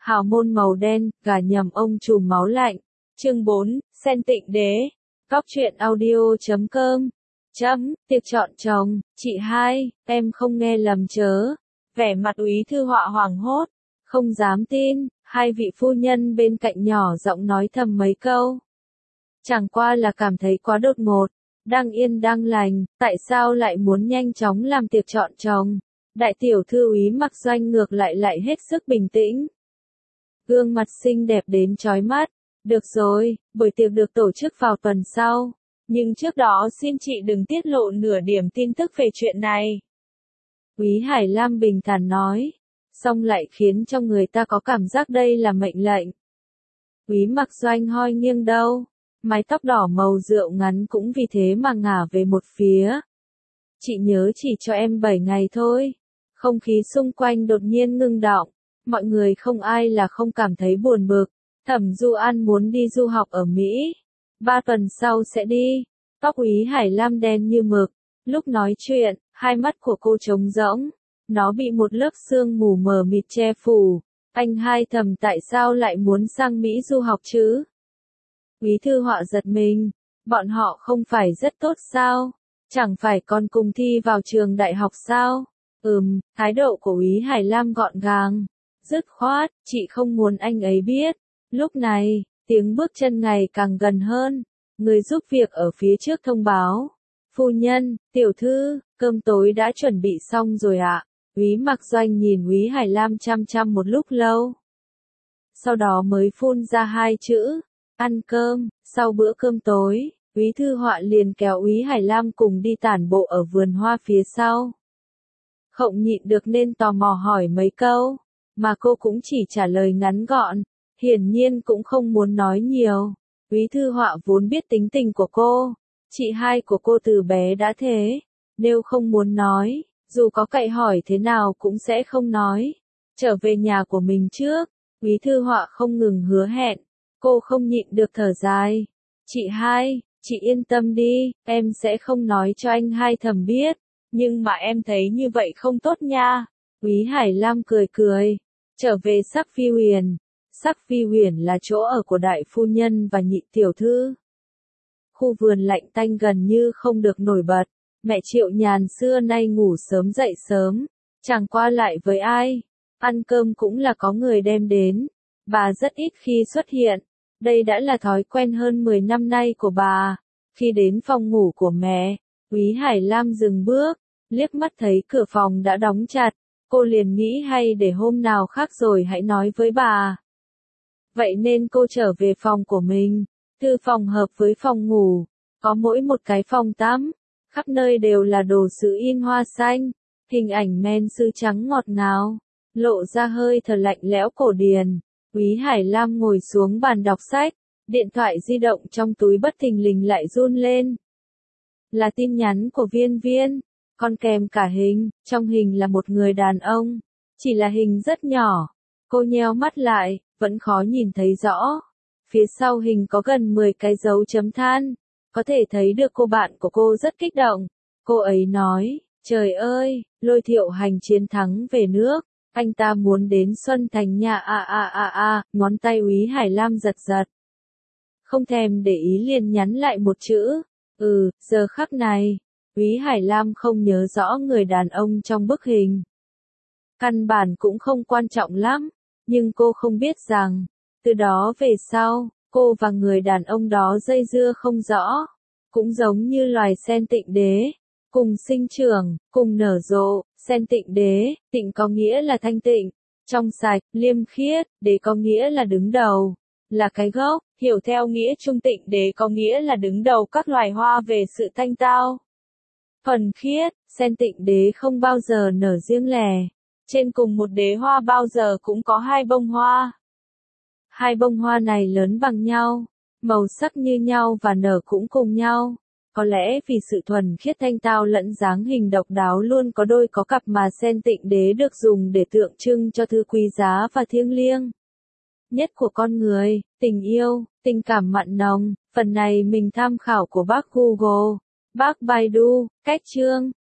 hào môn màu đen, gà nhầm ông trùm máu lạnh. Chương 4, Sen Tịnh Đế. Góc truyện audio.com. Tiệc chọn chồng, chị hai, em không nghe lầm chớ. Vẻ mặt Úy Thư Họa hoảng hốt, không dám tin, hai vị phu nhân bên cạnh nhỏ giọng nói thầm mấy câu. Chẳng qua là cảm thấy quá đột ngột, đang yên đang lành, tại sao lại muốn nhanh chóng làm tiệc chọn chồng. Đại tiểu thư Úy Mặc Doanh ngược lại hết sức bình tĩnh. Gương mặt xinh đẹp đến chói mắt. Được rồi, buổi tiệc được tổ chức vào tuần sau. Nhưng trước đó xin chị đừng tiết lộ nửa điểm tin tức về chuyện này. Úy Hải Lam bình thản nói. Xong lại khiến cho người ta có cảm giác đây là mệnh lệnh. Úy Mặc Doanh hoi nghiêng đâu. Mái tóc đỏ màu rượu ngắn cũng vì thế mà ngả về một phía. Chị nhớ chỉ cho em 7 ngày thôi. Không khí xung quanh đột nhiên ngưng đọng. Mọi người không ai là không cảm thấy buồn bực. Thẩm Du An muốn đi du học ở Mỹ. 3 tuần sau sẽ đi. Tóc Úy Hải Lam đen như mực. Lúc nói chuyện, hai mắt của cô trống rỗng. Nó bị một lớp sương mù mờ mịt che phủ. Anh hai thầm tại sao lại muốn sang Mỹ du học chứ? Úy Thư Họa giật mình. Bọn họ không phải rất tốt sao? Chẳng phải còn cùng thi vào trường đại học sao? Thái độ của Úy Hải Lam gọn gàng. Dứt khoát, chị không muốn anh ấy biết. Lúc này, tiếng bước chân ngày càng gần hơn. Người giúp việc ở phía trước thông báo. Phu nhân, tiểu thư, cơm tối đã chuẩn bị xong rồi ạ. Úy Mặc Doanh nhìn Úy Hải Lam chăm chăm một lúc lâu. Sau đó mới phun ra hai chữ. Ăn cơm. Sau bữa cơm tối, Úy Thư Họa liền kéo Úy Hải Lam cùng đi tản bộ ở vườn hoa phía sau. Không nhịn được nên tò mò hỏi mấy câu, mà cô cũng chỉ trả lời ngắn gọn, hiển nhiên cũng không muốn nói nhiều. Úy Thư Họa vốn biết tính tình của cô, chị hai của cô từ bé đã thế, nếu không muốn nói, dù có cậy hỏi thế nào cũng sẽ không nói. Trở về nhà của mình trước, Úy Thư Họa không ngừng hứa hẹn, cô không nhịn được thở dài. Chị hai, chị yên tâm đi, em sẽ không nói cho anh hai thầm biết. Nhưng mà em thấy như vậy không tốt nha. Úy Hải Lam cười cười. Trở về Sắc Phi Huyền. Sắc Phi Huyền là chỗ ở của đại phu nhân và nhị tiểu thư. Khu vườn lạnh tanh gần như không được nổi bật. Mẹ Triệu Nhàn xưa nay ngủ sớm dậy sớm. Chẳng qua lại với ai. Ăn cơm cũng là có người đem đến. Bà rất ít khi xuất hiện. Đây đã là thói quen hơn 10 năm nay của bà. Khi đến phòng ngủ của mẹ, Úy Hải Lam dừng bước, liếc mắt thấy cửa phòng đã đóng chặt, cô liền nghĩ hay để hôm nào khác rồi hãy nói với bà. Vậy nên cô trở về phòng của mình, thư phòng hợp với phòng ngủ, có mỗi một cái phòng tắm, khắp nơi đều là đồ sứ in hoa xanh, hình ảnh men sứ trắng ngọt ngào, lộ ra hơi thở lạnh lẽo cổ điển. Úy Hải Lam ngồi xuống bàn đọc sách, điện thoại di động trong túi bất thình lình lại run lên. Là tin nhắn của Viên Viên, còn kèm cả hình, trong hình là một người đàn ông, chỉ là hình rất nhỏ. Cô nheo mắt lại, vẫn khó nhìn thấy rõ. Phía sau hình có gần 10 cái dấu chấm than, có thể thấy được cô bạn của cô rất kích động. Cô ấy nói, trời ơi, Lôi Thiệu Hành chiến thắng về nước, anh ta muốn đến Xuân Thành nha ngón tay Úy Hải Lam giật giật. Không thèm để ý liền nhắn lại một chữ. Giờ khắc này, Úy Hải Lam không nhớ rõ người đàn ông trong bức hình. Căn bản cũng không quan trọng lắm, nhưng cô không biết rằng, từ đó về sau, cô và người đàn ông đó dây dưa không rõ. Cũng giống như loài sen tịnh đế, cùng sinh trưởng, cùng nở rộ, sen tịnh đế, tịnh có nghĩa là thanh tịnh, trong sạch, liêm khiết, đế có nghĩa là đứng đầu, là cái gốc, hiểu theo nghĩa trung tịnh đế có nghĩa là đứng đầu các loài hoa về sự thanh tao. Thuần khiết, sen tịnh đế không bao giờ nở riêng lẻ, trên cùng một đế hoa bao giờ cũng có hai bông hoa. Hai bông hoa này lớn bằng nhau, màu sắc như nhau và nở cũng cùng nhau. Có lẽ vì sự thuần khiết thanh tao lẫn dáng hình độc đáo luôn có đôi có cặp mà sen tịnh đế được dùng để tượng trưng cho thứ quý giá và thiêng liêng nhất của con người, tình yêu, tình cảm mặn nồng. Phần này mình tham khảo của bác Google, bác Baidu, cách chương.